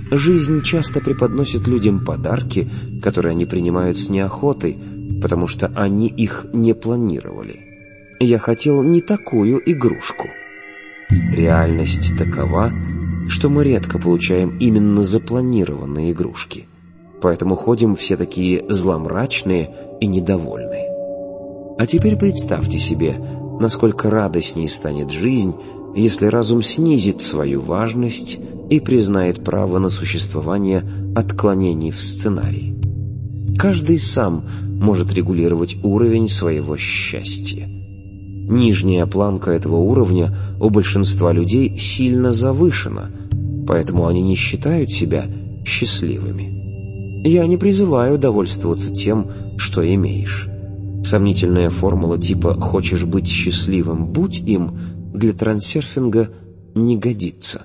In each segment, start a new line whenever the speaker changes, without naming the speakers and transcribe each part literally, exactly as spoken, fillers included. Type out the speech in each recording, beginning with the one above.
Жизнь часто преподносит людям подарки, которые они принимают с неохотой, потому что они их не планировали. Я хотел не такую игрушку. Реальность такова, что мы редко получаем именно запланированные игрушки. Поэтому ходим все такие зломрачные и недовольные. А теперь представьте себе, насколько радостней станет жизнь, если разум снизит свою важность и признает право на существование отклонений в сценарии. Каждый сам может регулировать уровень своего счастья. Нижняя планка этого уровня у большинства людей сильно завышена, поэтому они не считают себя счастливыми. Я не призываю довольствоваться тем, что имеешь. Сомнительная формула типа «хочешь быть счастливым, будь им» для трансерфинга не годится.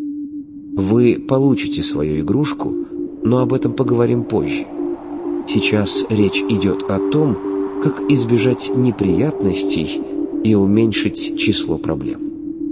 Вы получите свою игрушку, но об этом поговорим позже. Сейчас речь идет о том, как избежать неприятностей и уменьшить число проблем.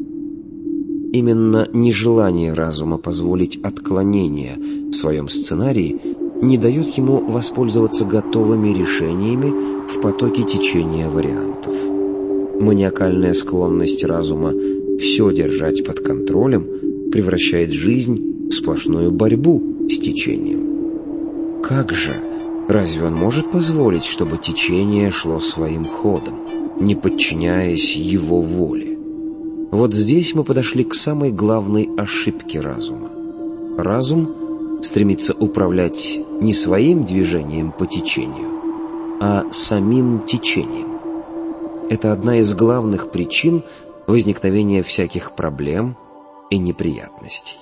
Именно нежелание разума позволить отклонения в своем сценарии не дает ему воспользоваться готовыми решениями в потоке течения вариантов. Маниакальная склонность разума все держать под контролем превращает жизнь в сплошную борьбу с течением. Как же, разве он может позволить, чтобы течение шло своим ходом, не подчиняясь его воле? Вот здесь мы подошли к самой главной ошибке разума. Разум стремится управлять не своим движением по течению, а самим течением. Это одна из главных причин возникновения всяких проблем и неприятностей.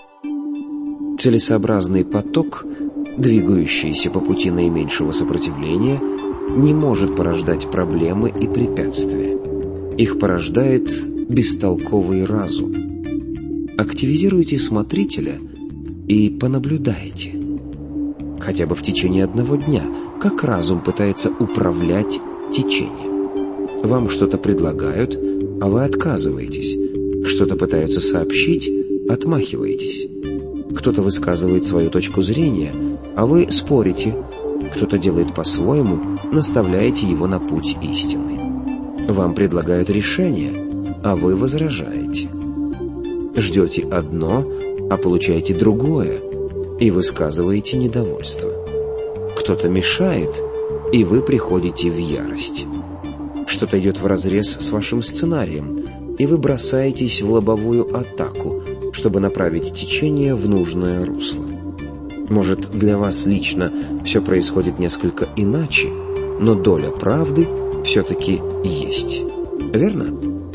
Целесообразный поток, двигающийся по пути наименьшего сопротивления, не может порождать проблемы и препятствия. Их порождает бестолковый разум. Активизируйте смотрителя и понаблюдайте, хотя бы в течение одного дня, как разум пытается управлять течением. Вам что-то предлагают, а вы отказываетесь. Что-то пытаются сообщить, отмахиваетесь. Кто-то высказывает свою точку зрения, а вы спорите. Кто-то делает по-своему, наставляете его на путь истины. Вам предлагают решение, а вы возражаете. Ждете одно, а получаете другое, и высказываете недовольство. Кто-то мешает, и вы приходите в ярость. Что-то идет вразрез с вашим сценарием, и вы бросаетесь в лобовую атаку, чтобы направить течение в нужное русло. Может, для вас лично все происходит несколько иначе, но доля правды все-таки есть. Верно?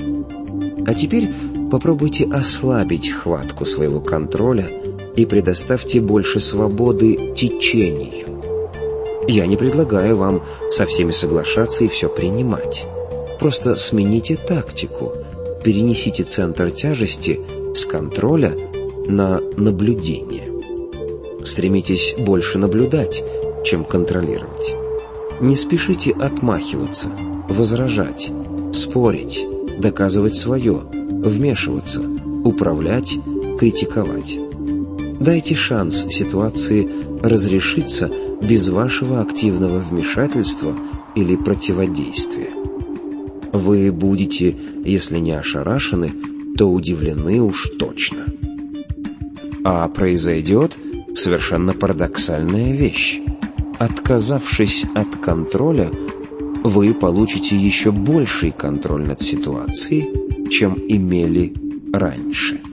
А теперь попробуйте ослабить хватку своего контроля и предоставьте больше свободы течению. Я не предлагаю вам со всеми соглашаться и все принимать. Просто смените тактику, перенесите центр тяжести с контроля на наблюдение. Стремитесь больше наблюдать, чем контролировать. Не спешите отмахиваться, возражать, спорить, доказывать свое, вмешиваться, управлять, критиковать. Дайте шанс ситуации разрешиться без вашего активного вмешательства или противодействия. Вы будете, если не ошарашены, то удивлены уж точно. А произойдет совершенно парадоксальная вещь. Отказавшись от контроля, вы получите еще больший контроль над ситуацией, чем имели раньше.